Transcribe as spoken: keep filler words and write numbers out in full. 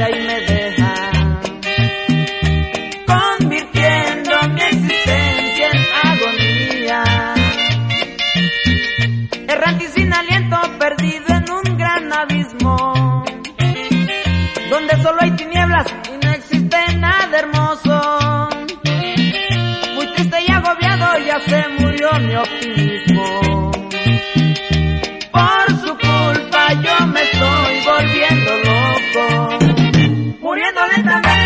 cambia y me deja, convirtiendo mi existencia en agonía. Errante y sin aliento, perdido en un gran abismo, donde solo hay tinieblas y no existe nada hermoso. Muy triste y agobiado, ya se murió mi optimismo. Por su culpa yo me estoy volviendo loco, muriendo lentamente.